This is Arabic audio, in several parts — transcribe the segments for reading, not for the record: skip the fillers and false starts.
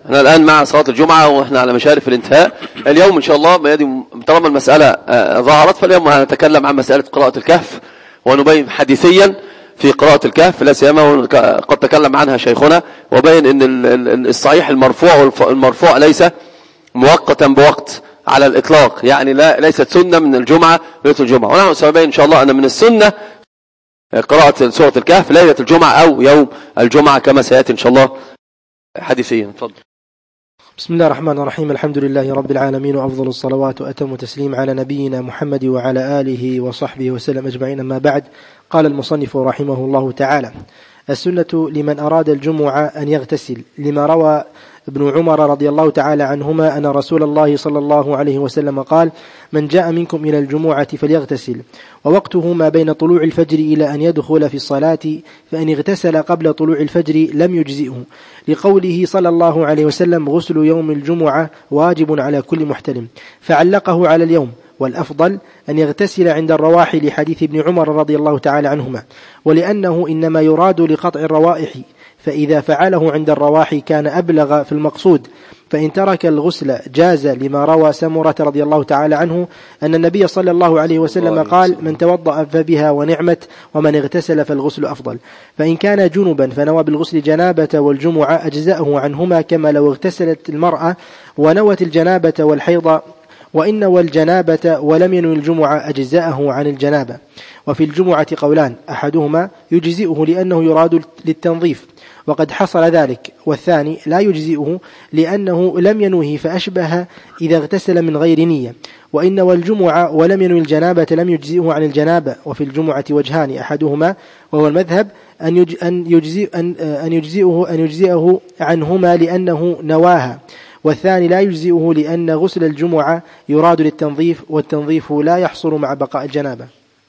احنا الآن مع صلاة الجمعة وإحنا على مشارف الانتهاء. اليوم إن شاء الله طالما المسألة ظهرت، فاليوم هنتكلم عن مسألة قراءة الكهف ونبين حديثيا في قراءة الكهف، لا سيما قد تكلم عنها شيخنا وبين ان الصحيح المرفوع ليس مؤقتا بوقت على الإطلاق، يعني ليست سنة من الجمعة ليلة الجمعة. ونحن سنبين إن شاء الله أن من السنة قراءة سورة الكهف ليلة الجمعة أو يوم الجمعة كما سيأتي إن شاء الله حديثيا. تفضل. بسم الله الرحمن الرحيم. الحمد لله رب العالمين، وأفضل الصلوات وأتم تسليم على نبينا محمد وعلى آله وصحبه وسلم أجمعين. ما بعد، قال المصنف رحمه الله تعالى: السنة لمن أراد الجمعة أن يغتسل، لما روى ابن عمر رضي الله تعالى عنهما أن رسول الله صلى الله عليه وسلم قال: من جاء منكم إلى الجمعة فليغتسل، ووقته ما بين طلوع الفجر إلى أن يدخل في الصلاة، فإن اغتسل قبل طلوع الفجر لم يجزئه، لقوله صلى الله عليه وسلم: غسل يوم الجمعة واجب على كل محتلم، فعلقه على اليوم، والأفضل أن يغتسل عند الرواح، لحديث ابن عمر رضي الله تعالى عنهما، ولأنه إنما يراد لقطع الروائح، فإذا فعله عند الرواح كان أبلغ في المقصود، فإن ترك الغسل جاز، لما روى سمرة رضي الله تعالى عنه أن النبي صلى الله عليه وسلم قال: من توضأ فبها ونعمت، ومن اغتسل فالغسل أفضل. فإن كان جنبا فنوى بالغسل جنابة والجمعة أجزأه عنهما، كما لو اغتسلت المرأة ونوت الجنابة والحيض، وإن والجنابة ولم ينوي الجمعة أجزاءه عن الجنابة. وفي الجمعة قولان: أحدهما يجزئه لأنه يراد للتنظيف وقد حصل ذلك، والثاني لا يجزئه لأنه لم ينوه فأشبه إذا اغتسل من غير نية. وإن والجمعة ولم ينوي الجنابة لم يجزئه عن الجنابة. وفي الجمعة وجهان: أحدهما وهو المذهب أن يجزئه عنهما لأنه نواها، والثاني لا يجزئه لأن غسل الجمعة يراد للتنظيف، والتنظيف لا يحصل مع بقاء الجنابة.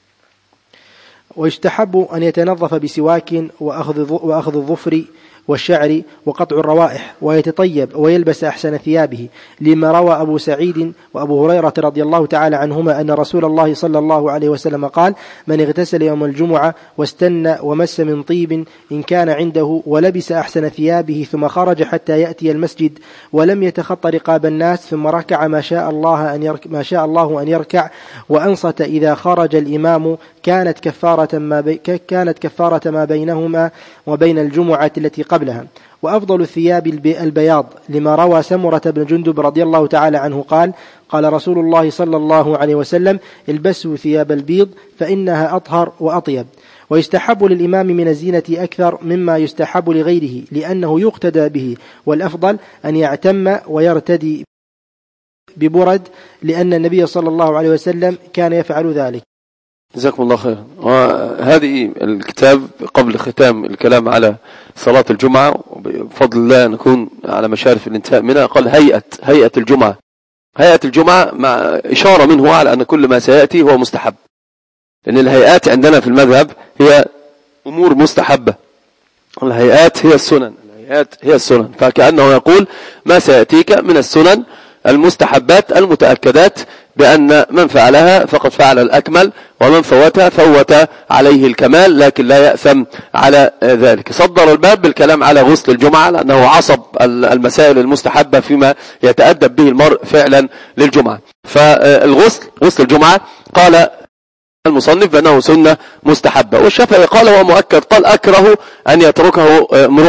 ويستحب أن يتنظف بسواك وأخذ الظفر والشعر وقطع الروائح، ويتطيب ويلبس أحسن ثيابه، لما روى أبو سعيد وأبو هريرة رضي الله تعالى عنهما أن رسول الله صلى الله عليه وسلم قال: من اغتسل يوم الجمعة واستنى ومس من طيب إن كان عنده، ولبس أحسن ثيابه، ثم خرج حتى يأتي المسجد، ولم يتخط رقاب الناس، ثم ركع ما شاء الله أن يركع، وأنصت إذا خرج الإمام، كانت كفارة ما بينهما وبين الجمعة التي قبلها. وأفضل الثياب البياض، لما روى سمرة بن جندب رضي الله تعالى عنه قال: قال رسول الله صلى الله عليه وسلم: البسوا ثياب البيض فإنها أطهر وأطيب. ويستحب للإمام من الزينة أكثر مما يستحب لغيره، لأنه يقتدى به، والأفضل أن يعتم ويرتدي ببرد، لأن النبي صلى الله عليه وسلم كان يفعل ذلك. جزاكم الله خير. وهذه الكتاب قبل ختام الكلام على صلاة الجمعة، وبفضل الله نكون على مشارف الانتهاء منها. قال هيئة الجمعة. هيئة الجمعة مع إشارة منه على أن كل ما سيأتي هو مستحب، لأن الهيئات عندنا في المذهب هي أمور مستحبة، الهيئات هي السنن، فكأنه يقول ما سيأتيك من السنن المستحبات المتأكدات بأن من فعلها فقد فعل الأكمل، ومن فوتها فوت عليه الكمال، لكن لا يأثم على ذلك. صدر الباب بالكلام على غسل الجمعة، لأنه عصب المسائل المستحبة فيما يتأدب به المرء فعلا للجمعة. فالغسل، غسل الجمعة، قال المصنف بأنه سنة مستحبة، والشافعي قال هو مؤكد، قال أكره أن يتركه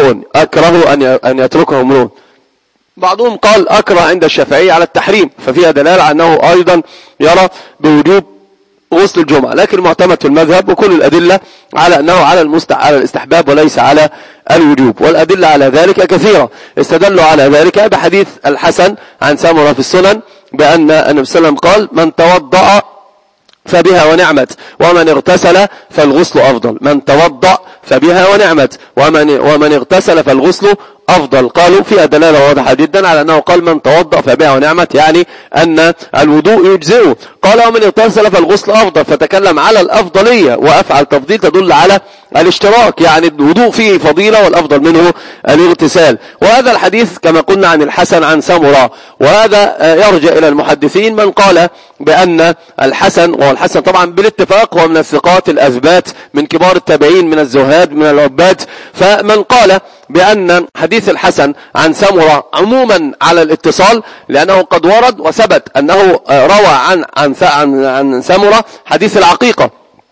امرؤ. بعضهم قال أكره عند الشافعي على التحريم، ففيها دلالة أنه أيضا يرى بوجوب غسل الجمعة، لكن المعتمد في المذهب وكل الأدلة على أنه على الاستحباب وليس على الوجوب، والأدلة على ذلك كثيرة. استدلوا على ذلك بحديث الحسن عن سمرة في السنن بأن النبي صلى الله عليه وسلم قال: من توضأ فبها ونعمت، ومن اغتسل فالغسل أفضل. من توضأ فبها ونعمت، ومن اغتسل فالغسل أفضل. قالوا فيها دلالة واضحة جدا على أنه قال من توضأ فبها ونعمت، يعني أن الوضوء يجزئه. قال ومن اغتسل فالغسل أفضل، فتكلم على الأفضلية، وأفعل تفضيل تدل على الاشتراك، يعني الوضوء فيه فضيلة والأفضل منه الاغتسال. وهذا الحديث كما قلنا عن الحسن عن سمرة، وهذا يرجع إلى المحدثين من قال بأن الحسن، والحسن طبعا بالاتفاق هو من الثقات الأثبات من كبار التابعين من الزهاد من العباد، فمن قال بأن حديث الحسن عن سمرة عموما على الاتصال، لأنه قد ورد وثبت أنه روى عن سمرة حديث العقيقة.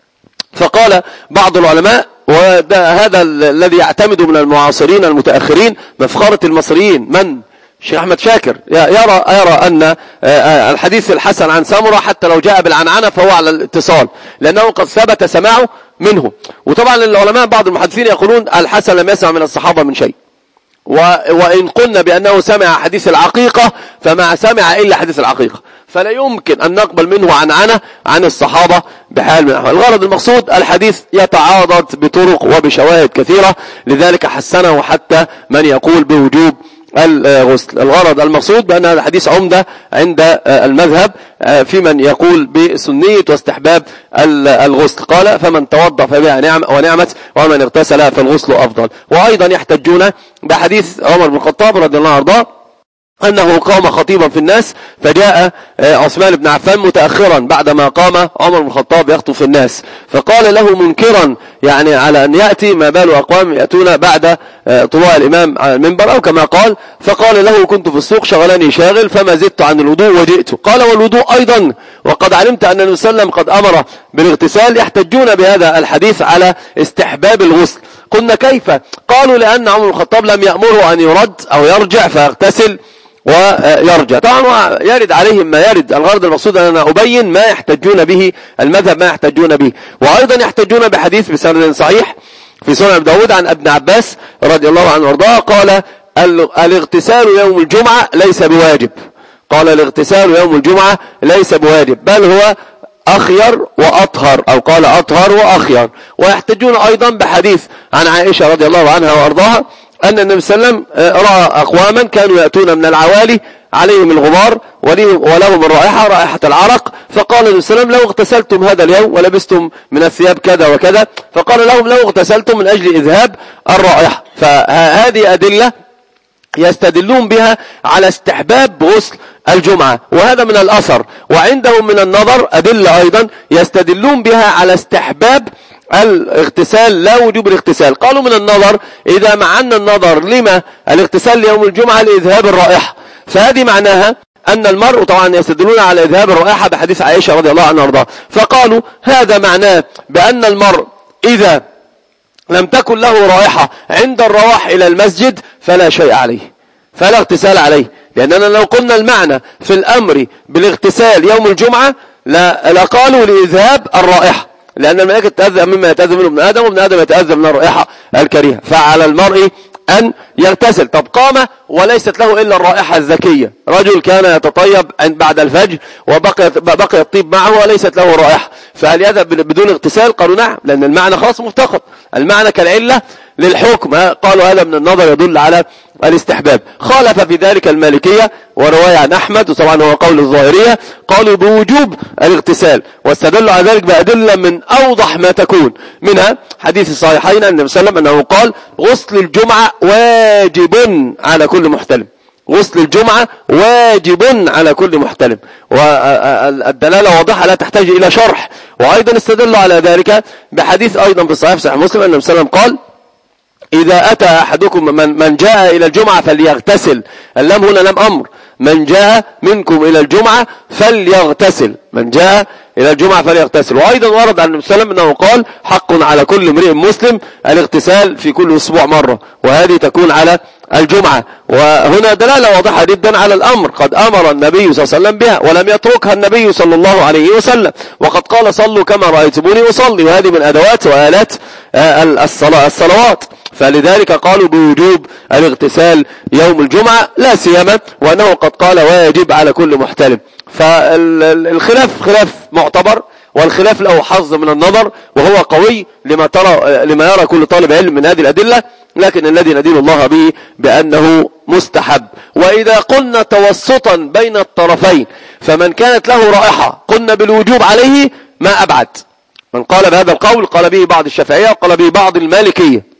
فقال بعض العلماء، وهذا الذي يعتمد من المعاصرين المتأخرين مفخرة المصريين، من الشيخ أحمد شاكر، يرى أن الحديث الحسن عن سمرة حتى لو جاء بالعنعنة فهو على الاتصال، لأنه قد ثبت سماعه منه. وطبعا العلماء بعض المحدثين يقولون الحسن لم يسمع من الصحابة من شيء، وإن قلنا بأنه سمع حديث العقيقة فما سمع إلا حديث العقيقة، فلا يمكن أن نقبل منه عنعنة عن الصحابة بحال من الأحوال. الغرض المقصود الحديث يتعاضد بطرق وبشواهد كثيرة، لذلك حسنه حتى من يقول بوجوب الغسل. الغرض المقصود بأن هذا الحديث عمدة عند المذهب في من يقول بسنية واستحباب الغسل. قال فمن توضأ فبها نعم ونعمت، ومن اغتسل فالغسل أفضل. وأيضا يحتجون بحديث عمر بن الخطاب رضي الله عنه أنه قام خطيبا في الناس، فجاء عثمان بن عفان متأخرا بعدما قام عمر بن الخطاب يخطب في الناس، فقال له منكرا يعني على أن يأتي ما بال أقوام يأتون بعد طلوع الإمام على المنبر، أو كما قال، فقال له كنت في السوق شغلني شاغل فما زدت عن الوضوء وجئت. قال والوضوء أيضا وقد علمت أن النبي صلى الله عليه وسلم قد أمر بالاغتسال. يحتجون بهذا الحديث على استحباب الغسل. قلنا كيف؟ قالوا لأن عمر بن الخطاب لم يأمره أن يرد أو يرجع فيغتسل ويرجع. طبعا يرد عليهم ما يرد. الغرض المقصود أن أنا أبين ما يحتجون به المذهب، ما يحتجون به. وأيضا يحتجون بحديث بسند صحيح في سنن أبي داود عن ابن عباس رضي الله عنه وارضاه قال الاغتسال يوم الجمعة ليس بواجب. قال الاغتسال يوم الجمعة ليس بواجب، بل هو أخير وأطهر، أو قال أطهر وأخير. ويحتجون أيضا بحديث عن عائشة رضي الله عنها وارضاها أن النبي صلى الله عليه وسلم رأى أقواما كانوا يأتون من العوالي عليهم الغبار ولهم الرائحة رائحة العرق، فقال النبي صلى الله عليه وسلم لو اغتسلتم هذا اليوم ولبستم من الثياب كذا وكذا، فقال لهم لو اغتسلتم من أجل إذهاب الرائحة. فهذه أدلة يستدلون بها على استحباب غسل الجمعة، وهذا من الأثر. وعندهم من النظر أدلة أيضا يستدلون بها على استحباب الاغتسال لا وجوب الاغتسال. قالوا من النظر إذا معنا النظر لما الاغتسال يوم الجمعة لإذهاب الرائحة، فهذه معناها أن المرء، طبعا يستدلون على إذهاب الرائحة بحديث عائشة رضي الله عنها وارضاها، فقالوا هذا معناه بأن المرء إذا لم تكن له رائحة عند الرواح إلى المسجد فلا شيء عليه، فلا اغتسال عليه. لأننا لو قلنا المعنى في الأمر بالاغتسال يوم الجمعة لقالوا لإذهاب الرائحة، لأن الملائكة تتأذى مما يتأذى منه ابن آدم، وابن آدم يتأذى من الرائحة الكريهة، فعلى المرء أن يغتسل. طب قام وليست له إلا الرائحة الزكية، رجل كان يتطيب بعد الفجر وبقي الطيب معه وليست له رائحة، فهل يذهب بدون اغتسال؟ قالوا نعم، لأن المعنى خلاص مفتقد، المعنى كالعلة للحكم. قالوا هذا من النظر يدل على الاستحباب. خالف في ذلك المالكية ورواية عن أحمد، وطبعا هو قول الظاهرية، قالوا بوجوب الاغتسال، واستدلوا على ذلك بأدلة من أوضح ما تكون، منها حديث الصحيحين أن النبي صلى الله عليه وسلم أنه قال غسل الجمعة واجب على كل محتلم. غسل الجمعة واجب على كل محتلم، والدلالة واضحة لا تحتاج إلى شرح. وأيضا استدلوا على ذلك بحديث أيضا في صحيح مسلم أن النبي صلى الله عليه وسلم قال إذا أتى أحدكم من جاء إلى الجمعة فليغتسل. اللام هنا لم أمر، من جاء منكم إلى الجمعة فليغتسل، من جاء إلى الجمعة فليغتسل. وأيضا ورد عن النبي صلى الله عليه وسلم أنه قال حق على كل امرئ مسلم الاغتسال في كل أسبوع مرة، وهذه تكون على الجمعة. وهنا دلالة واضحة جدا على الأمر، قد أمر النبي صلى الله عليه وسلم بها ولم يتركها النبي صلى الله عليه وسلم، وقد قال صلوا كما رأيتموني أصلي، وهذه من أدوات وآلات الصلوات. فلذلك قالوا بوجوب الاغتسال يوم الجمعة، لا سيما وأنه قد قال واجب على كل محتلم. فالخلاف خلاف معتبر، والخلاف له حظ من النظر، وهو قوي لما يرى كل طالب علم من هذه الأدلة، لكن الذي ندين الله به بأنه مستحب. وإذا قلنا توسطا بين الطرفين، فمن كانت له رائحة قلنا بالوجوب عليه ما أبعد. من قال بهذا القول قال به بعض الشافعية وقال به بعض المالكية،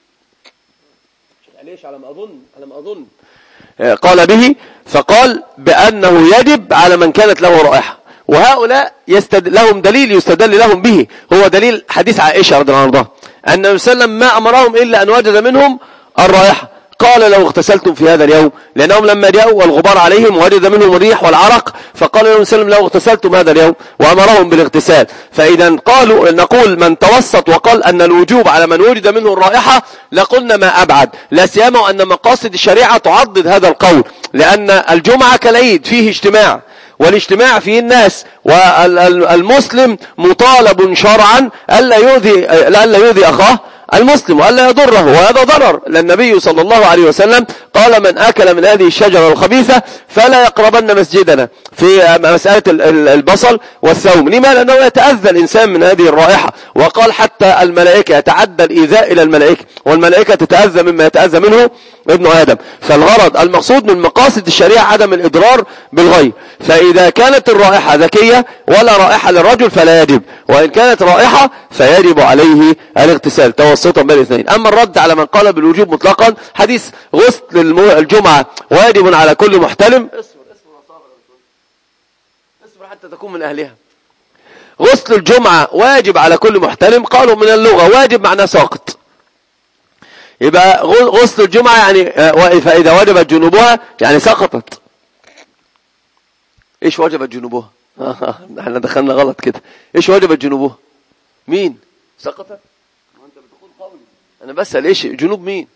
ليش على ما أظن قال به، فقال بأنه يجب على من كانت له رائحة. وهؤلاء لهم دليل يستدل لهم به، هو دليل حديث عائشة رضي الله عنها أن النبي صلى الله عليه وسلم ما أمرهم إلا أن وجد منهم الرائحة. قال لو اغتسلتم في هذا اليوم، لأنهم لما جاءوا والغبار عليهم وجد منهم الريح والعرق، فقال لهم سلم لو اغتسلتم هذا اليوم، وأمرهم بالاغتسال. فإذا قالوا نقول من توسط وقال أن الوجوب على من وجد منه الرائحة لقلنا ما أبعد، لا سيما أن مقاصد الشريعة تعضد هذا القول، لأن الجمعة كالعيد فيه اجتماع، والاجتماع فيه الناس، والمسلم مطالب شرعا ألا يؤذي أخاه المسلم وألا يضره، وهذا ضرر. للنبي صلى الله عليه وسلم قال من أكل من هذه الشجرة الخبيثة فلا يقربن مسجدنا، في مسألة البصل والثوم. لما؟ لأنه يتأذى الإنسان من هذه الرائحة. وقال حتى الملائكة يتعدى الإيذاء إلى الملائكة، والملائكة تتأذى مما يتأذى منه ابن آدم. فالغرض المقصود من مقاصد الشريعة عدم الإضرار بالغير. فإذا كانت الرائحة ذكية ولا رائحة للرجل فلا يجب، وإن كانت رائحة فيجب عليه الاغتسال توسطا بين الاثنين. أما الرد على من قال بالوجوب مطلقا، حديث غسل الجمعة واجب على كل محتلم. اصبر حتى تكون من أهلها. غسل الجمعة واجب على كل محتلم، قالوا من اللغة واجب معناه ساقط، يبقى غسل الجمعة يعني فإذا وجبت جنوبها يعني سقطت. ايش وجبت جنوبها؟ احنا دخلنا غلط كده. ايش وجبت جنوبها؟ مين سقطت؟ انت بتقول قولي، انا بسأل ايش جنوب مين؟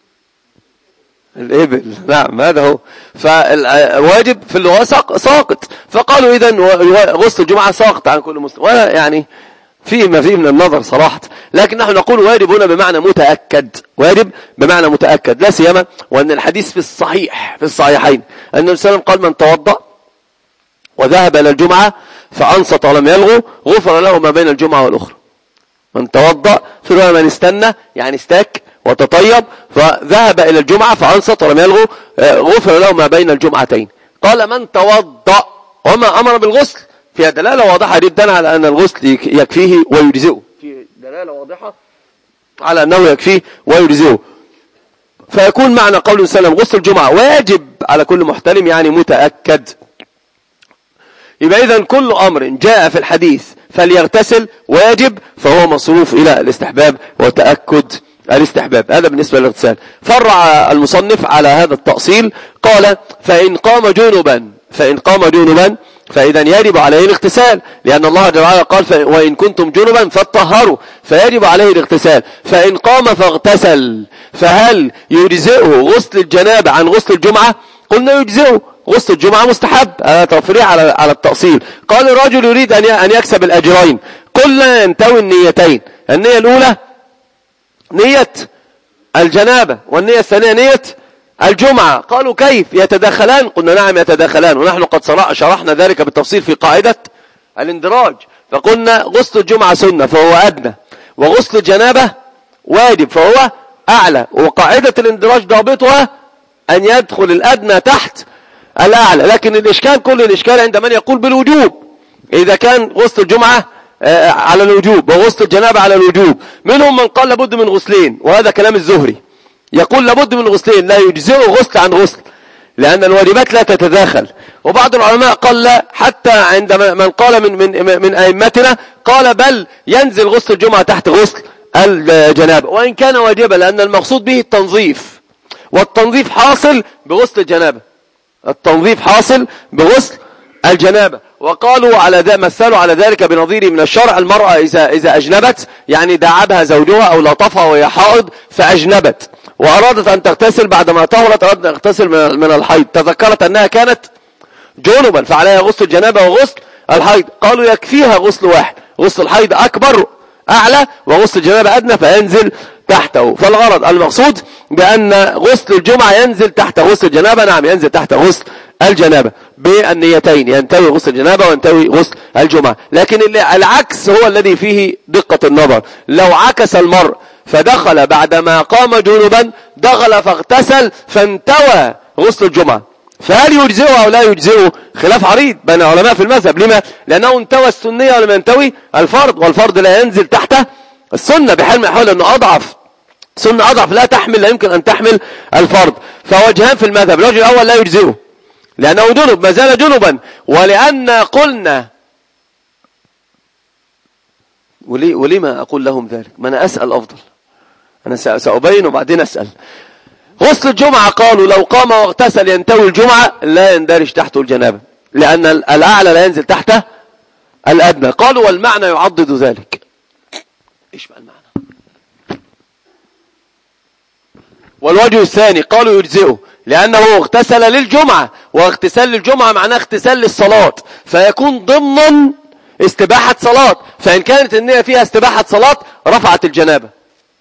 الإبل. نعم هذا هو. فالواجب في اللغة ساقط، فقالوا إذن غسل الجمعة ساقط عن كل مسلم، ولا يعني ما فيه من النظر صراحة. لكن نحن نقول واجب هنا بمعنى متأكد، واجب بمعنى متأكد، لا سيما وأن الحديث في الصحيحين أن النبي صلى الله عليه وسلم قال من توضأ وذهب إلى الجمعة فأنصت ولم يلغو غفر له ما بين الجمعة والأخرى. من توضأ في رواية من استنى يعني استاك وتطيب فذهب إلى الجمعة فأنصت ولم يلغو غفر له ما بين الجمعتين. قال من توضأ وما أمر بالغسل، فيها دلالة واضحة جدا على أن الغسل يكفيه ويجزئه، في دلالة واضحة على أنه يكفيه ويجزئه. فيكون معنى قوله صلى الله عليه وسلم غسل الجمعة واجب على كل محتلم يعني متأكد. يبقى إذن كل أمر جاء في الحديث فليغتسل واجب فهو مصروف إلى الاستحباب وتأكد الاستحباب. هذا بالنسبة للاغتسال. فرع المصنف على هذا التأصيل قال فإن قام جنبا فإذا يجب عليه الاغتسال، لأن الله جل وعلا قال وإن كنتم جنبا فاطهروا، فيجب عليه الاغتسال. فإن قام فاغتسل فهل يجزئه غسل الجنابة عن غسل الجمعة؟ قلنا يجزئه، غسل الجمعة مستحب. هذا تفريع على التأصيل. قال الرجل يريد أن يكسب الأجرين، قلنا ينتوي النيتين، النية الأولى نية الجنابة والنية الثانية نية الجمعة. قالوا كيف يتداخلان؟ قلنا نعم يتداخلان، ونحن قد شرحنا ذلك بالتفصيل في قاعدة الاندراج. فقلنا غسل الجمعة سنة فهو أدنى، وغسل الجنابة واجب فهو أعلى، وقاعدة الاندراج ضابطها أن يدخل الأدنى تحت الأعلى. لكن كل الإشكال عند من يقول بالوجوب، إذا كان غسل الجمعة على الوجوب وغسل الجنابة على الوجوب. منهم من قال لابد من غسلين، وهذا كلام الزهري، يقول لابد من غسلين لا يجزئه غسل عن غسل لأن الواجبات لا تتداخل. وبعض العلماء قال لا، حتى عند من قال من أئمتنا قال بل ينزل غسل الجمعة تحت غسل الجنابة وإن كان واجبا، لأن المقصود به التنظيف، والتنظيف حاصل بغسل الجنابة، التنظيف حاصل بغسل الجنابة. وقالوا مثلوا على ذلك بنظير من الشرع، المرأة إذا أجنبت يعني داعبها زوجها أو لطفها وهي حائض فأجنبت وأرادت أن تغتسل بعدما طهرت، أرادت أن تغتسل من الحيض، تذكرت أنها كانت جنبا فعليها غسل الجنابة وغسل الحيض. قالوا يكفيها غسل واحد، غسل الحيض أكبر أعلى وغسل الجنابة أدنى فينزل تحته. فالغرض المقصود بأن غسل الجمعة ينزل تحت غسل الجنابة، نعم ينزل تحت غسل الجنابة بالنيتين، ينتوي غسل الجنابة وينتوي غسل الجمعة. لكن العكس هو الذي فيه دقة النظر. لو عكس المرء فدخل بعدما قام جنبا، دخل فاغتسل فانتوى غسل الجمعة، فهل يجزئه أو لا يجزئه؟ خلاف عريض بين العلماء في المذهب. لما؟ لأنه انتوى السنية ولم ينتوي الفرض، والفرض لا ينزل تحت السنة بحال ما يحاول أنه أضعف، سنة أضعف لا يمكن أن تحمل الفرض. فوجهان في المذهب، الوجه الأول لا يجزئه لأنه جنب، ما زال جنبا، ولأن قلنا ولما أقول لهم ذلك؟ ما أنا أسأل أفضل، أنا سأبين وبعدين أسأل. غسل الجمعة قالوا لو قام واغتسل ينتوي الجمعة لا يندرج تحته الجنابة، لأن الأعلى لا ينزل تحته الأدنى. قالوا والمعنى يعضد ذلك. إيش بقى المعنى؟ والوجه الثاني قالوا يجزئه لأنه اغتسل للجمعة، واغتسال للجمعة معناه اغتسال للصلاة، فيكون ضمن استباحة صلاة، فإن كانت النية فيها استباحة صلاة رفعت الجنابة.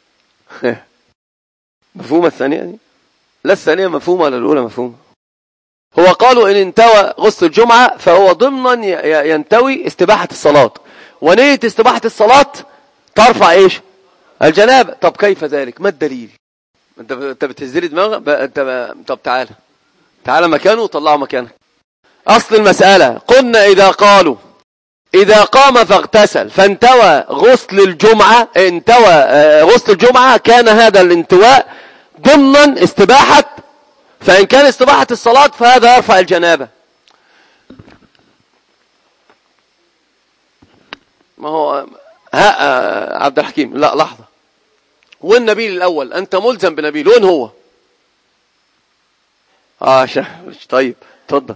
مفهومة الثانية دي؟ لا الثانية مفهومة ولا الأولى مفهومة؟ هو قالوا إن انتوى غسل الجمعة فهو ضمن ينتوي استباحة الصلاة، ونية استباحة الصلاة ترفع إيش؟ الجنابة. طب كيف ذلك؟ ما الدليل؟ انت بتهزلي دماغك. طب تعالى مكانه وطلعه مكانك. اصل المسألة قلنا اذا قام فاغتسل فانتوى غسل الجمعة كان هذا الانتواء ضمن استباحة، فان كان استباحة الصلاة فهذا يرفع الجنابة. ما هو عبد الحكيم، لا لحظة، والنبيل الأول أنت ملزم بنبيل، وين هو؟ طيب تفضل.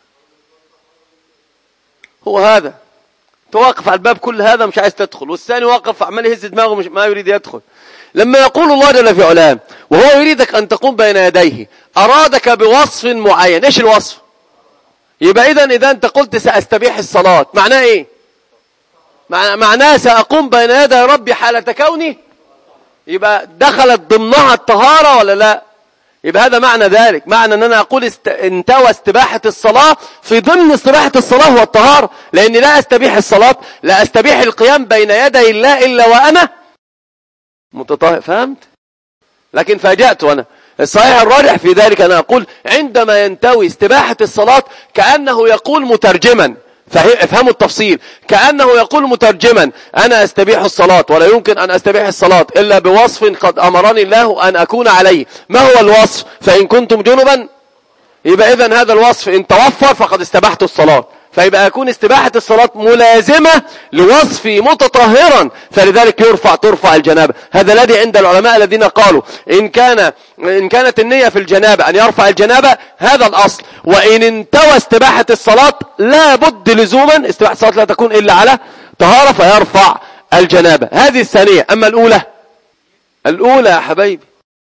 هو هذا توقف على الباب كل هذا مش عايز تدخل، والثاني واقف عمال يهز دماغه مش ما يريد يدخل. لما يقول الله جل في علام وهو يريدك أن تقوم بين يديه أرادك بوصف معين، إيش الوصف؟ يبقى إذا أنت قلت سأستبيح الصلاة معناه إيه؟ معناه سأقوم بين يدي ربي حالة كوني، يبقى دخلت ضمنها الطهارة ولا لا؟ يبقى هذا معنى ذلك، معنى ان انا اقول انتوى استباحة الصلاة في ضمن استباحة الصلاة والطهارة، لاني لا استبيح الصلاة، لا استبيح القيام بين يدي الله الا وانا متطهر. فهمت؟ لكن فاجأت انا. الصحيح الراجح في ذلك انا اقول عندما ينتوي استباحة الصلاة كأنه يقول مترجما، افهموا التفصيل، كأنه يقول مترجما أنا أستبيح الصلاة ولا يمكن أن أستبيح الصلاة إلا بوصف قد أمرني الله أن أكون عليه. ما هو الوصف؟ فإن كنتم جنبا، يبقى إذن هذا الوصف إن توفر فقد استباحت الصلاة، فيبقى يكون استباحة الصلاة ملازمة لوصفي متطهرا، فلذلك ترفع الجنابة. هذا الذي عند العلماء الذين قالوا إن كانت النية في الجنابة أن يرفع الجنابة، هذا الأصل. وإن انتوى استباحة الصلاة لا بد لزوما استباحة الصلاة لا تكون إلا على طهارة فيرفع الجنابة. هذه الثانية. أما الأولى يا حبايبي،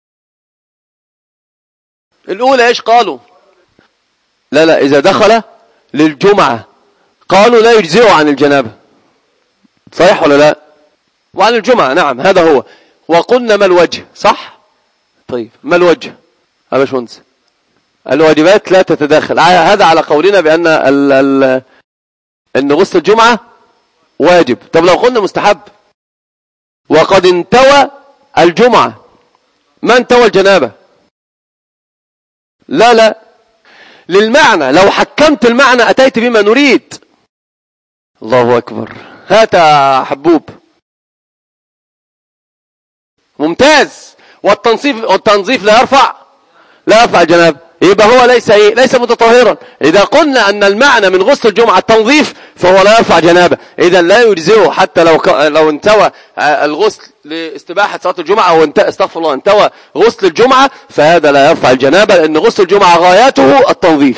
الأولى إيش قالوا؟ لا إذا دخل للجمعة قالوا لا يجزئوا عن الجنابة، صحيح ولا لا؟ وعن الجمعة نعم هذا هو. وقلنا ما الوجه؟ صح؟ طيب ما الوجه؟ يا باشمهندس الواجبات لا تتداخل، هذا على قولنا بأن أن غسل الجمعة واجب. طب لو قلنا مستحب وقد انتوى الجمعة ما انتوى الجنابة؟ لا للمعنى، لو حكمت المعنى أتيت بما نريد. الله أكبر. هات حبوب ممتاز. والتنظيف لا يرفع الجنابة، يبقى هو ليس متطهرا. إذا قلنا أن المعنى من غسل الجمعة التنظيف فهو لا يرفع جنابة، إذا لا يجزئه حتى لو انتوى الغسل لاستباحة صلاة الجمعة أو انتوى غسل الجمعة، فهذا لا يرفع الجنابة، لأن غسل الجمعة غايته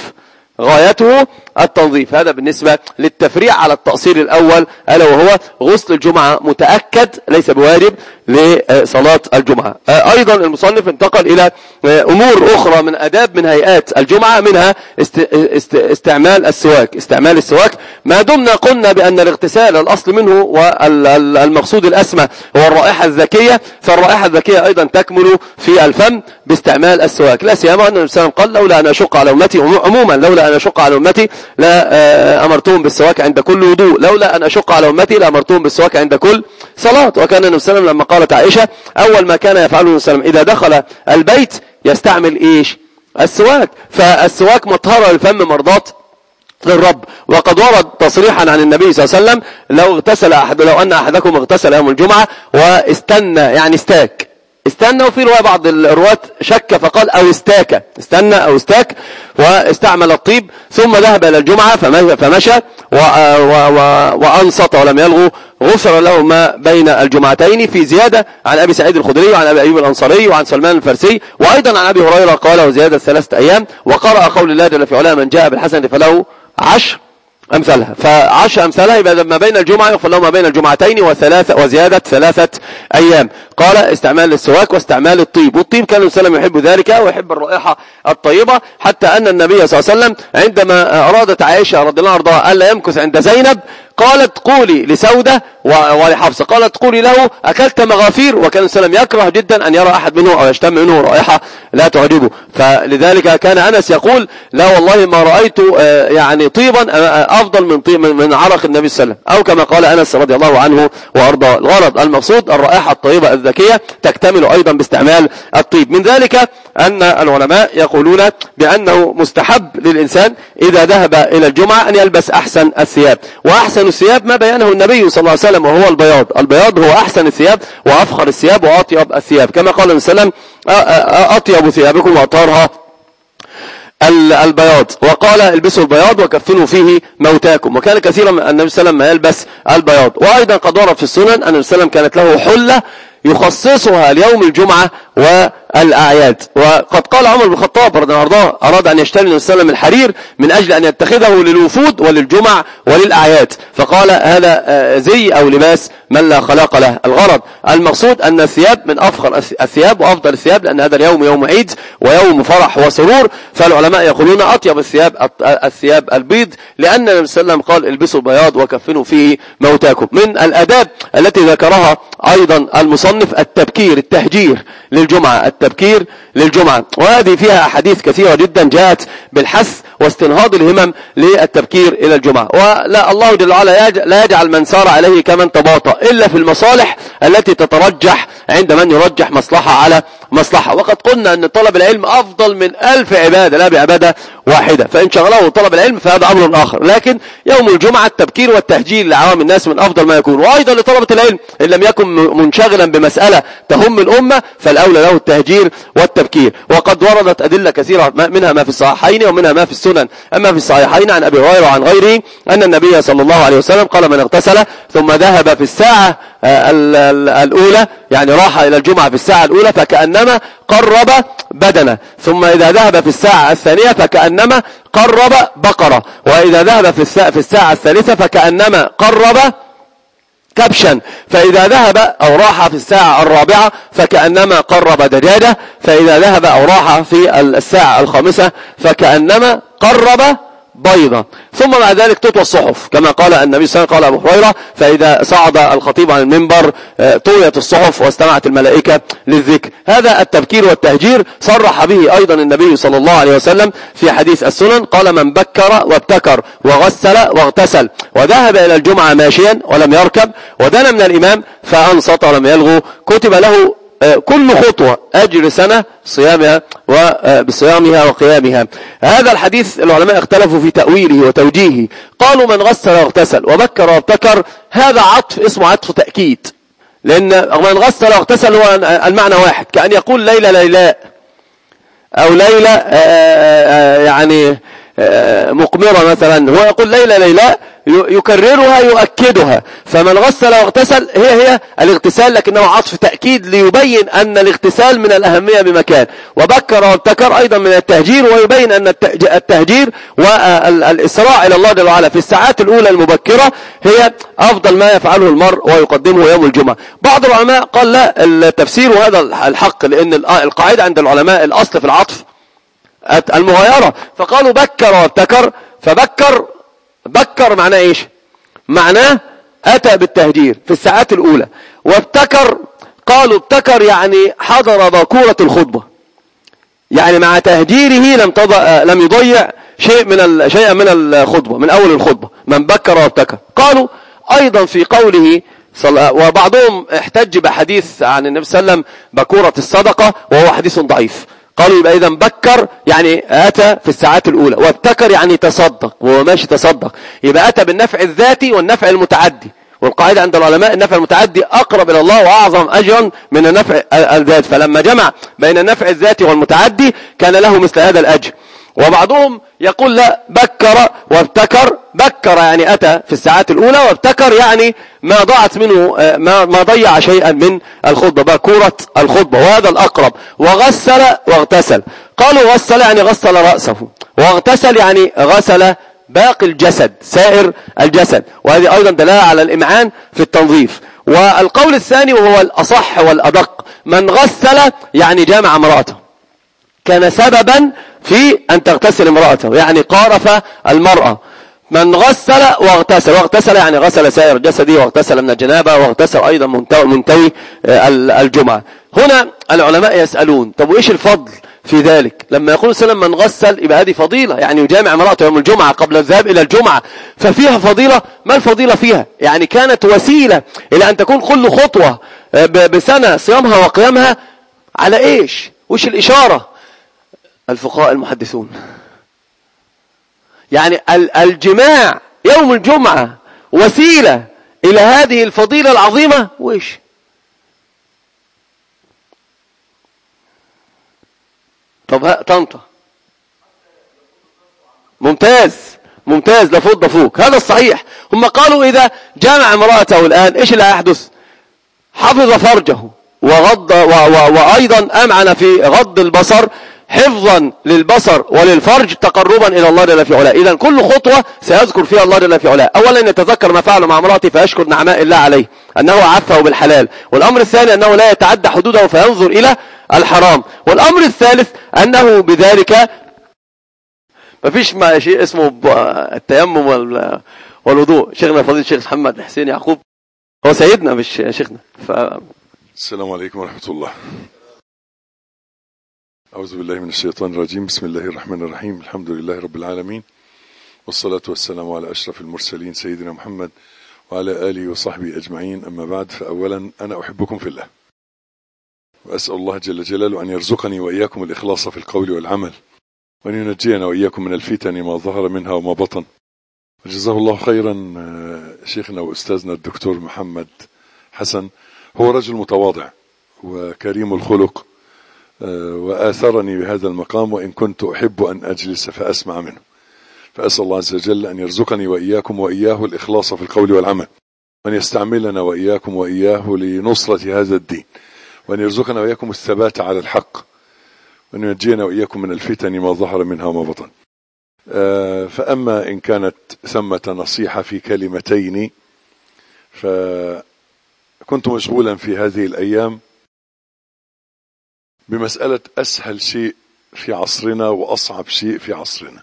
التنظيف. هذا بالنسبة للتفريع على التأصيل الأول، ألا وهو غسل الجمعة متأكد ليس بواجب لصلاة الجمعة. أيضا المصنف انتقل إلى أمور أخرى من أداب من هيئات الجمعة، منها استعمال السواك. ما دمنا قلنا بأن الاغتسال الأصل منه والمقصود الأسمى هو الرائحة الذكية، فالرائحة الذكية أيضا تكمل في الفم باستعمال السواك، لا سيما أن الإنسان قال لولا أن أشق على أمتي، عموما لولا أن أشق على أمتي لا أمرتهم بالسواك عند كل وضوء، لولا أن أشق على أمتي لأمرتهم بالسواك عند كل صلاة. وكان النبي صلى الله عليه وسلم لما قالت عائشة أول ما كان يفعله النبي صلى الله عليه وسلم إذا دخل البيت يستعمل إيش؟ السواك. فالسواك مطهرة للفم مرضاة للرب. وقد ورد تصريحا عن النبي صلى الله عليه وسلم لو أن أحدكم اغتسل يوم الجمعة واستنى، يعني استنى، وفي رواية بعض الرواة شك فقال أو استاك، استنى أو استاك، واستعمل الطيب ثم ذهب إلى الجمعة فمشى وأنصت ولم يلغو، غفر له ما بين الجمعتين. في زيادة عن أبي سعيد الخدري وعن أبي أيوب الأنصاري وعن سلمان الفارسي، وأيضا عن أبي هريرة قال وزيادة 3 أيام. وقرأ قول الله جل في علاه من جاء بالحسنة فله 10 أمثالها، ف10 أمثالها يبقى ما بين الجمعة يغفر له ما بين الجمعتين وزيادة 3 أيام. قال استعمال السواك واستعمال الطيب، والطيب كان النبي صلى الله عليه وسلم يحب ذلك ويحب الرائحة الطيبة، حتى أن النبي صلى الله عليه وسلم عندما أرادت عائشة رضي الله عنها ألا يمكث عند زينب قالت قولي لسودة ولحفصة، قالت قولي له أكلت مغافير، وكان النبي صلى الله عليه وسلم يكره جدا أن يرى أحد منه أو يشتم منه رائحة لا تعجبه، فلذلك كان أنس يقول لا والله ما رأيت يعني طيبا أفضل من عرق النبي صلى الله عليه وسلم، أو كما قال أنس رضي الله عنه وأرضاه. الغرض المقصود الرائحة الطيبة الذكية تكتمل أيضا باستعمال الطيب. من ذلك أن العلماء يقولون بأنه مستحب للإنسان إذا ذهب إلى الجمعة أن يلبس أحسن الثياب، وأحسن الثياب ما بيانه النبي صلى الله عليه وسلم وهو البياض. البياض هو أحسن الثياب وأفخر الثياب وأطيب الثياب، كما قال النبي صلى الله عليه وسلم أطيب ثيابكم وأطهرها البياض، وقال البسوا البياض وكفنوا فيه موتاكم، وكان كثيرا النبي صلى الله عليه وسلم ما يلبس البياض. وأيضا قد ورد في السنن أن النبي صلى الله عليه وسلم كانت له حلة يخصصها ليوم الجمعة والأعياد. وقد قال عمر بن الخطاب رضي الله عنه أراد أن يشتري النبي صلى الله عليه وسلم الحرير من أجل أن يتخذه للوفود وللجمع وللأعياد، فقال هذا زي أو لباس من لا خلاق له. الغرض المقصود أن الثياب من أفخر الثياب وأفضل الثياب، لأن هذا اليوم يوم عيد ويوم فرح وسرور، فالعلماء يقولون أطيب الثياب البيض، لأن النبي صلى الله عليه وسلم قال البسوا البياض وكفنوا فيه موتاكم. من الآداب التي ذكرها أيضا المصنف التبكير، التهجير للجمعة، التبكير للجمعة، وهذه فيها أحاديث كثيرة جدا جاءت بالحث واستنهاض الهمم للتبكير إلى الجمعة. ولا الله جل وعلا لا يجعل من سار عليه كمن تباطأ إلا في المصالح التي تترجح عند من يرجح مصلحة على مصلحة. وقد قلنا أن طلب العلم أفضل من 1000 عبادة لا بعبادة واحدة، فإن شغله طلب العلم فهذا أمر آخر، لكن يوم الجمعة التبكير والتهجير لعوام الناس من أفضل ما يكون. وأيضا لطلبة العلم إن لم يكن منشغلا بمسألة تهم الأمة فالأولى له التهجير والتبكير. وقد وردت أدلة كثيرة منها ما في الصحيحين ومنها ما في السنن. أما في الصحيحين عن أبي هريرة وعن غيره أن النبي صلى الله عليه وسلم قال من اغتسل ثم ذهب في الساعة الأولى، يعني راح إلى الجمعة في الساعة الأولى فكأنما قرب بدنه، ثم إذا ذهب في الساعة الثانية فكأنما قرب بقرة، وإذا ذهب في الساعة الثالثة فكأنما قرب كبشا، فإذا ذهب أو راح في الساعة الرابعة فكأنما قرب دجاجة، فإذا ذهب أو راح في الساعة الخامسة فكأنما قرب بيضة. ثم بعد ذلك تطوى الصحف كما قال النبي صلى الله عليه وسلم، قال أبو هريرة فإذا صعد الخطيب عن المنبر طويت الصحف واستمعت الملائكة للذكر. هذا التبكير والتهجير صرح به أيضا النبي صلى الله عليه وسلم في حديث السنن، قال من بكر وابتكر وغسل واغتسل وذهب إلى الجمعة ماشيا ولم يركب ودنا من الإمام فأنصت ولم يلغو كتب له كل خطوة أجر سنة صيامها وبصيامها وقيامها. هذا الحديث العلماء اختلفوا في تأويله وتوجيهه، قالوا من غسل واغتسل وبكر وابتكر هذا عطف اسمه عطف تأكيد، لأن من غسل واغتسل هو المعنى واحد، كأن يقول ليلة ليلاء أو ليلة يعني مقمرة مثلا، هو يقول ليلة ليلاء يكررها يؤكدها. فمن غسل واغتسل هي الاغتسال، لكنه عطف تأكيد ليبين أن الاغتسال من الأهمية بمكان. وبكر وابتكر أيضا من التهجير، ويبين أن التهجير والإسراع إلى الله جل وعلا في الساعات الأولى المبكرة هي أفضل ما يفعله المرء ويقدمه يوم الجمعة. بعض العلماء قال لا، التفسير وهذا الحق، لأن القاعدة عند العلماء الأصل في العطف المغايرة، فقالوا بكر وابتكر. بكر معناه ايش؟ معناه اتى بالتهجير في الساعات الاولى. وابتكر قالوا ابتكر يعني حضر باكورة الخطبة، يعني مع تهجيره لم يضيع شيئا من الخطبة من اول الخطبة. من بكر وابتكر. قالوا ايضا في قوله وبعضهم احتج بحديث عن النبي صلى الله عليه وسلم بكورة الصدقة وهو حديث ضعيف، قالوا يبقى إذا بكر يعني أتى في الساعات الأولى، وابتكر يعني تصدق وهو ماشي تصدق، يبقى أتى بالنفع الذاتي والنفع المتعدي. والقاعدة عند العلماء النفع المتعدي أقرب إلى الله وأعظم أجرا من النفع الذات، فلما جمع بين النفع الذاتي والمتعدي كان له مثل هذا الأجر. وبعضهم يقول لا، بكر وابتكر. بكر يعني أتى في الساعات الأولى، وابتكر يعني ما ضاعت منه، ما ضيع شيئا من الخطبة، باكورة الخطبة، وهذا الأقرب. وغسل واغتسل، قالوا غسل يعني غسل رأسه، واغتسل يعني غسل باقي الجسد، سائر الجسد، وهذه أيضا دلالة على الإمعان في التنظيف. والقول الثاني وهو الأصح والأدق، من غسل يعني جامع امرأته، كان سببا في أن تغتسل امرأته، يعني قارف المرأة. من غسل واغتسل، واغتسل يعني غسل سائر جسده، واغتسل من الجنابة، واغتسل أيضا منتوي الجمعة. هنا العلماء يسألون طب وإيش الفضل في ذلك؟ لما يقول سلم من غسل يبقى هذه فضيلة، يعني يجامع امرأته يوم الجمعة قبل الذهاب إلى الجمعة، ففيها فضيلة. ما الفضيلة فيها؟ يعني كانت وسيلة إلى أن تكون كل خطوة بسنة صيامها وقيامها على إيش؟ وإيش الإشارة؟ الفقهاء المحدثون يعني الجماع يوم الجمعة وسيلة إلى هذه الفضيلة العظيمة. وإيش؟ طب طنطا ممتاز ممتاز، لفوق دفوق، هذا الصحيح. هم قالوا إذا جامع امرأته الآن إيش اللي هيحدث؟ حفظ فرجه وغض وأيضا أمعن في غض البصر، حفظا للبصر وللفرج، تقربا إلى الله جل في علاه. إذن كل خطوة سيذكر فيها الله جل في علاه. أولا يتذكر ما فعل مع امرأته فيشكر نعماء الله عليه أنه عفه بالحلال، والأمر الثاني أنه لا يتعدى حدوده فينظر إلى الحرام، والأمر الثالث أنه بذلك ما فيش شيء اسمه التيمم والوضوء. شيخنا فضيلة الشيخ محمد حسين يعقوب هو سيدنا مش شيخنا. السلام عليكم ورحمة الله. أعوذ بالله من الشيطان الرجيم. بسم الله الرحمن الرحيم. الحمد لله رب العالمين، والصلاة والسلام على أشرف المرسلين سيدنا محمد وعلى آله وصحبه أجمعين. أما بعد، فأولا أنا أحبكم في الله، وأسأل الله جل جلاله أن يرزقني وإياكم الإخلاص في القول والعمل، وأن ينجينا وإياكم من الفتن ما ظهر منها وما بطن. وجزاه الله خيرا شيخنا وأستاذنا الدكتور محمد حسن، هو رجل متواضع وكريم الخلق، وآثرني بهذا المقام، وإن كنت أحب أن أجلس فأسمع منه. فأسأل الله عز وجل أن يرزقني وإياكم وإياه الإخلاص في القول والعمل، وأن يستعملنا وإياكم وإياه لنصرة هذا الدين، وأن يرزقنا وإياكم الثبات على الحق، وأن ينجينا وإياكم من الفتن ما ظهر منها وما بطن. فأما إن كانت ثمة نصيحة في كلمتين، فكنت مشغولا في هذه الأيام بمسألة أسهل شيء في عصرنا وأصعب شيء في عصرنا.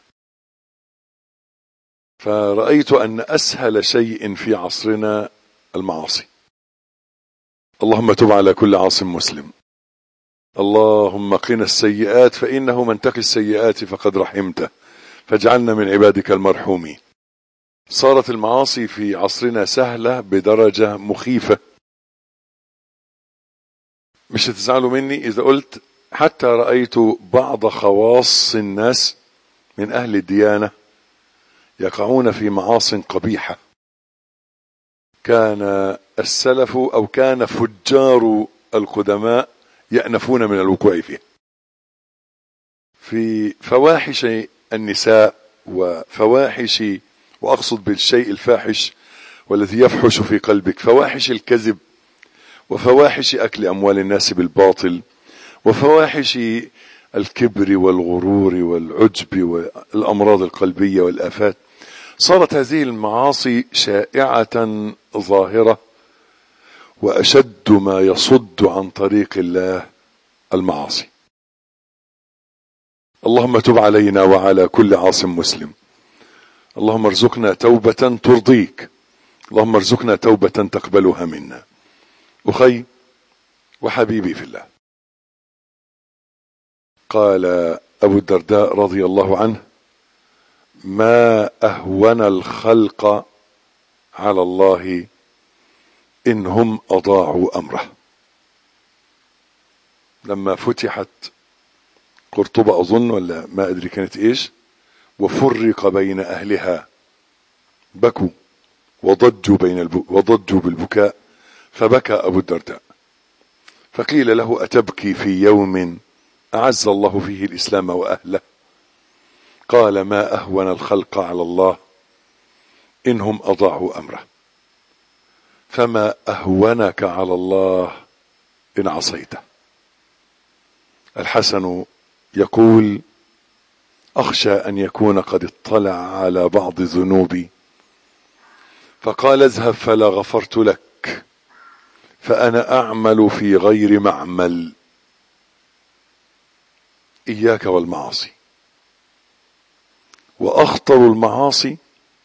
فرأيت أن أسهل شيء في عصرنا المعاصي. اللهم تب على كل عاص مسلم، اللهم قنا السيئات، فإنه من تقي السيئات فقد رحمته، فاجعلنا من عبادك المرحومين. صارت المعاصي في عصرنا سهلة بدرجة مخيفة. مش هتزعلوا مني إذا قلت حتى رأيت بعض خواص الناس من أهل الديانة يقعون في معاص قبيحة. كان السلف أو كان فجار القدماء يأنفون من الوقوع فيه، في فواحش النساء وفواحش، وأقصد بالشيء الفاحش والذي يفحش في قلبك، فواحش الكذب، وفواحش أكل أموال الناس بالباطل، وفواحش الكبر والغرور والعجب والأمراض القلبية والآفات. صارت هذه المعاصي شائعة ظاهرة، وأشد ما يصد عن طريق الله المعاصي. اللهم تب علينا وعلى كل عاص مسلم. اللهم ارزقنا توبة ترضيك، اللهم ارزقنا توبة تقبلها منا. أخي وحبيبي في الله، قال أبو الدرداء رضي الله عنه: ما أهون الخلق على الله إن هم أضاعوا أمره. لما فتحت قرطبة أظن ولا ما أدري كانت إيش، وفرق بين أهلها، بكوا وضجوا بالبكاء، فبكى أبو الدرداء، فقيل له: أتبكي في يوم أعز الله فيه الإسلام وأهله؟ قال: ما أهون الخلق على الله إنهم أضاعوا أمره، فما أهونك على الله إن عصيته. الحسن يقول: أخشى أن يكون قد اطلع على بعض ذنوبي فقال: اذهب فلا غفرت لك، فأنا أعمل في غير معمل. إياك والمعاصي. وأخطر المعاصي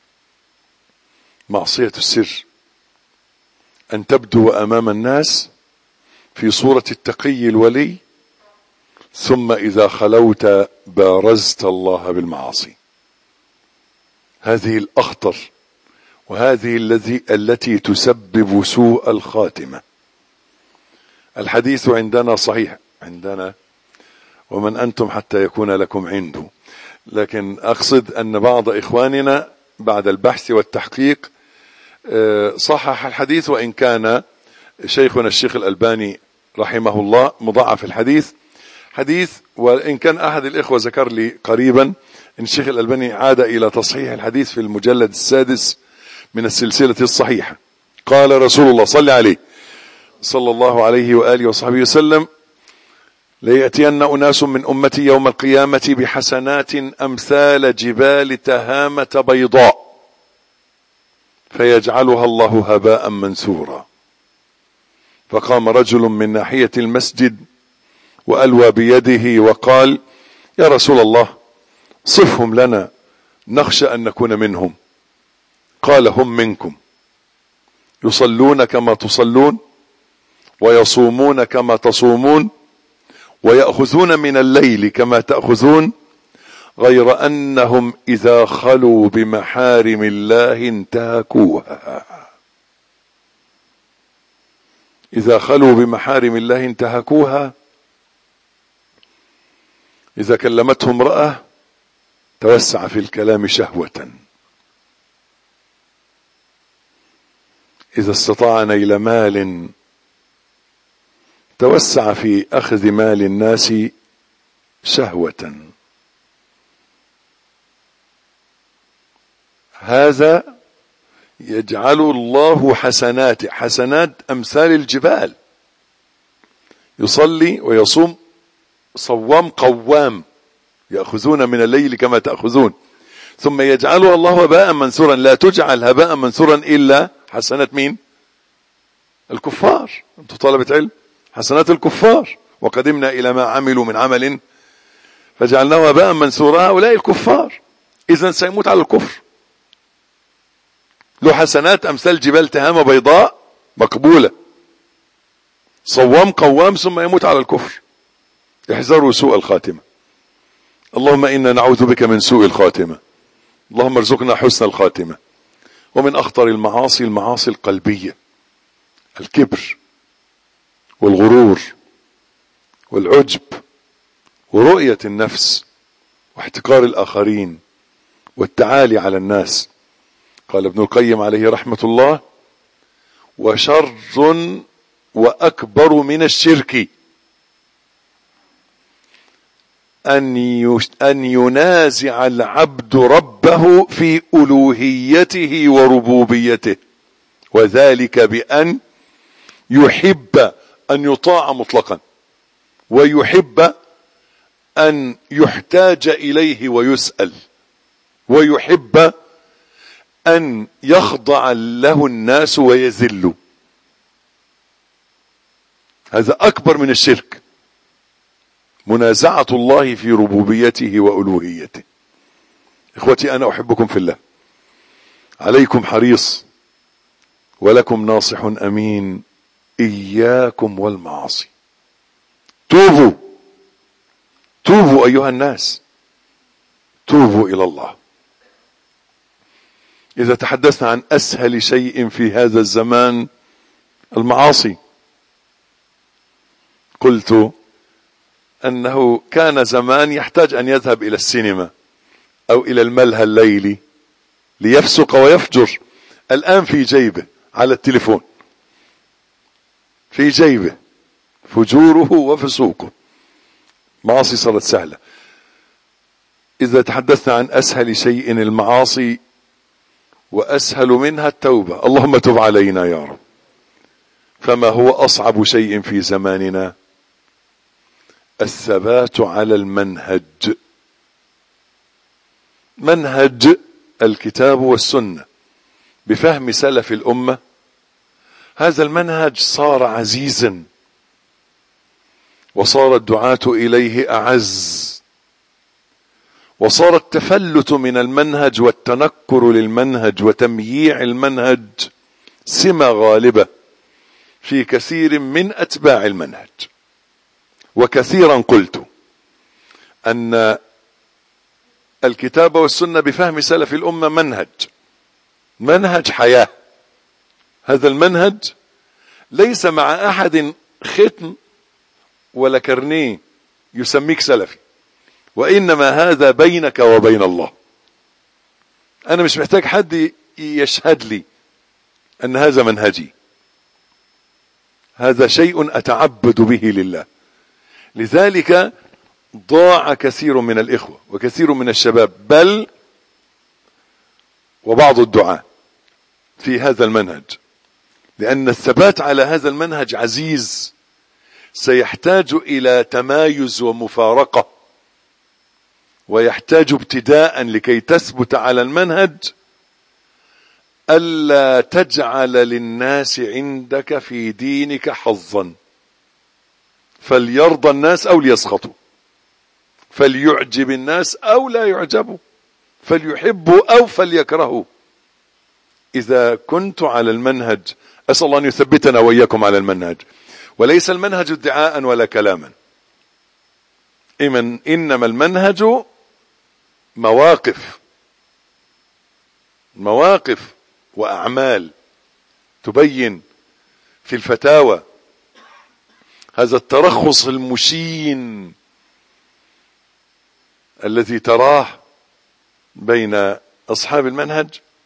معصية السر، أن تبدو أمام الناس في صورة التقي الولي، ثم إذا خلوت بارزت الله بالمعاصي. هذه الأخطر، وهذه التي تسبب سوء الخاتمة. الحديث عندنا صحيح، عندنا ومن أنتم حتى يكون لكم عنده، لكن أقصد أن بعض إخواننا بعد البحث والتحقيق صحح الحديث، وإن كان شيخنا الشيخ الألباني رحمه الله مضاعف الحديث حديث، وإن كان أحد الإخوة ذكر لي قريبا أن الشيخ الألباني عاد إلى تصحيح الحديث في المجلد السادس من السلسلة الصحيحة. قال رسول الله صلى الله عليه وآله وصحبه وسلم: ليأتين أناس من أمتي يوم القيامة بحسنات أمثال جبال تهامة بيضاء فيجعلها الله هباء منثورا. فقام رجل من ناحية المسجد وألوى بيده وقال: يا رسول الله، صفهم لنا نخشى أن نكون منهم. قال: هم منكم، يصلون كما تصلون، ويصومون كما تصومون، ويأخذون من الليل كما تأخذون، غير أنهم إذا خلوا بمحارم الله انتهكوها. إذا خلوا بمحارم الله انتهكوها. إذا كلمته امرأة توسع في الكلام شهوة، إذا استطاع نيل مال توسع في أخذ مال الناس شهوة. هذا يجعل الله حسنات أمثال الجبال، يصلي ويصوم صوام قوام، يأخذون من الليل كما تأخذون، ثم يجعلها الله هباء منثورا. لا تجعل هباء منثورا إلا حسنات مين؟ الكفار. أنتم طلبة علم، حسنات الكفار. وقدمنا إلى ما عملوا من عمل فجعلناه هباء منثورا. هؤلاء الكفار، إذن سيموت على الكفر. له حسنات أمثال جبال تهامة بيضاء مقبولة، صوام قوام، ثم يموت على الكفر. احذروا سوء الخاتمة. اللهم إنا نعوذ بك من سوء الخاتمة، اللهم ارزقنا حسن الخاتمة. ومن أخطر المعاصي القلبية، الكبر والغرور والعجب ورؤية النفس واحتقار الآخرين والتعالي على الناس. قال ابن القيم عليه رحمة الله: وشر وأكبر من الشرك أن ينازع العبد ربه في ألوهيته وربوبيته، وذلك بأن يحب أن يطاع مطلقا، ويحب أن يحتاج إليه ويسأل، ويحب أن يخضع له الناس ويذل. هذا أكبر من الشرك، منازعة الله في ربوبيته وألوهيته. إخوتي، أنا أحبكم في الله، عليكم حريص ولكم ناصح أمين: إياكم والمعاصي. توبوا أيها الناس، توبوا إلى الله. إذا تحدثنا عن أسهل شيء في هذا الزمان المعاصي، قلت أنه كان زمان يحتاج أن يذهب إلى السينما أو إلى الملهى الليلي ليفسق ويفجر. الآن في جيبه على التليفون، في جيبه فجوره وفسوقه. معاصي صارت سهلة. إذا تحدثنا عن أسهل شيء المعاصي وأسهل منها التوبة، اللهم تب علينا يا رب. فما هو أصعب شيء في زماننا؟ الثبات على المنهج، منهج الكتاب والسنة بفهم سلف الأمة. هذا المنهج صار عزيزا، وصار الدعاة إليه أعز، وصار التفلت من المنهج والتنكر للمنهج وتمييع المنهج سمة غالبة في كثير من أتباع المنهج. وكثيرا قلت أن الكتاب والسنة بفهم سلف الأمة منهج حياة. هذا المنهج ليس مع أحد ختم ولا كرنيه يسميك سلفي، وإنما هذا بينك وبين الله. أنا مش محتاج حد يشهد لي أن هذا منهجي، هذا شيء أتعبد به لله. لذلك ضاع كثير من الإخوة وكثير من الشباب بل وبعض الدعاة في هذا المنهج، لأن الثبات على هذا المنهج عزيز، سيحتاج إلى تمايز ومفارقة، ويحتاج ابتداء لكي تثبت على المنهج ألا تجعل للناس عندك في دينك حظا، فليرضى الناس أو ليسخطوا، فليعجب الناس أو لا يعجبوا، فليحبوا أو فليكرهوا. إذا كنت على المنهج، أسأل الله أن يثبتنا وإياكم على المنهج، وليس المنهج ادعاء ولا كلاما، إنما المنهج مواقف وأعمال تبين في الفتاوى هذا الترخص المشين الذي تراه بين أصحاب المنهج،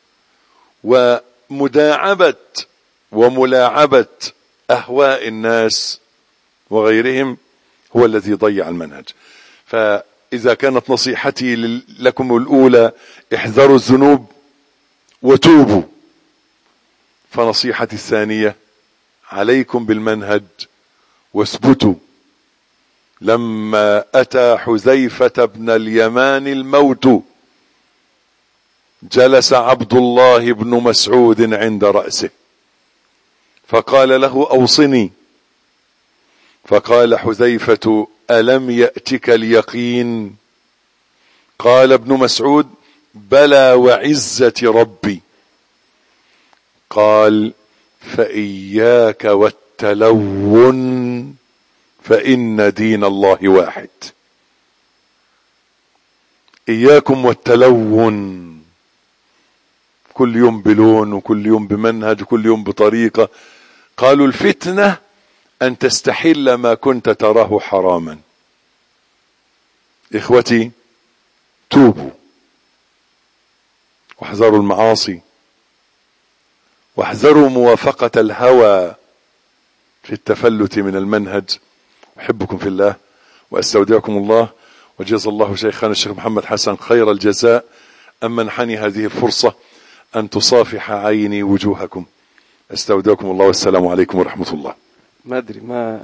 ومداعبة وملاعبة أهواء الناس وغيرهم هو الذي ضيع المنهج. فإذا كانت نصيحتي لكم الأولى احذروا الذنوب وتوبوا، فنصيحتي الثانية عليكم بالمنهج واثبتوا. لما أتى حذيفة بن اليمان الموت جلس عبد الله بن مسعود عند رأسه فقال له أوصني، فقال حذيفة ألم يأتك اليقين؟ قال ابن مسعود بلى وعزة ربي. قال فإياك والتلون فإن دين الله واحد. إياكم والتلون، كل يوم بلون وكل يوم بمنهج وكل يوم بطريقة. قالوا الفتنة أن تستحل ما كنت تراه حراما. إخوتي توبوا واحذروا المعاصي واحذروا موافقة الهوى في التفلت من المنهج. أحبكم في الله وأستودعكم الله، وجزا الله شيخنا الشيخ محمد حسن خير الجزاء أن منحني هذه الفرصة أن تصافح عيني وجوهكم. أستودعكم الله والسلام عليكم ورحمة الله. ما أدري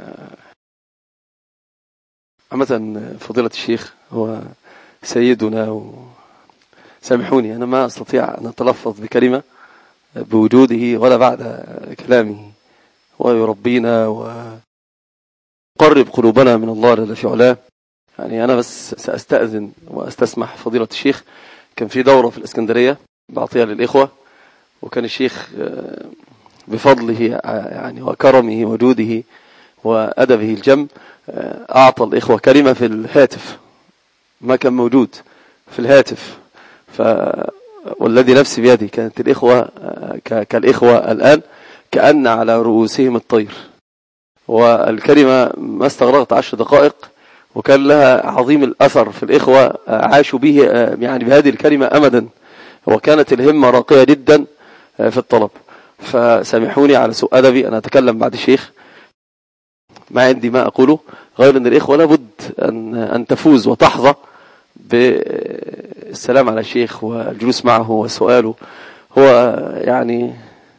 عامة فضيلة الشيخ هو سيدنا، سامحوني أنا ما أستطيع أن أتلفظ بكلمة بوجوده ولا بعد كلامه. ويربينا ويقرب قلوبنا من الله جل في علاه. يعني أنا بس سأستأذن وأستسمح فضيلة الشيخ، كان في دورة في الإسكندرية بعطيها للإخوة، وكان الشيخ بفضله يعني وكرمه وجوده وأدبه الجم أعطى الإخوة كلمة في الهاتف، ما كان موجود في الهاتف. والذي نفسي بيدي كانت الإخوة كالإخوة الآن كأن على رؤوسهم الطير، والكلمة ما استغرقت 10 دقائق وكان لها عظيم الأثر في الإخوة، عاشوا به يعني بهذه الكلمة أمدا، وكانت الهمة راقية جدا في الطلب. فسامحوني على سوء أدبي، أنا أتكلم بعد الشيخ، ما عندي ما أقوله غير أن الإخوة لابد أن تفوز وتحظى بالسلام على الشيخ والجلوس معه وسؤاله. هو يعني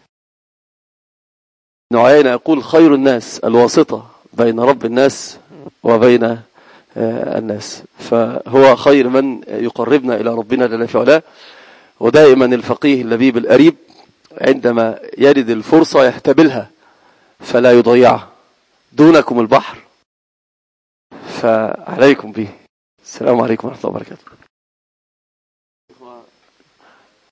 نوعين، يقول خير الناس الواسطة بين رب الناس وبين الناس، فهو خير من يقربنا إلى ربنا جل في علاه. ودائما الفقيه اللبيب الأريب عندما يجد الفرصة يحتبلها فلا يضيعها. دونكم البحر فعليكم به. السلام عليكم ورحمة الله وبركاته.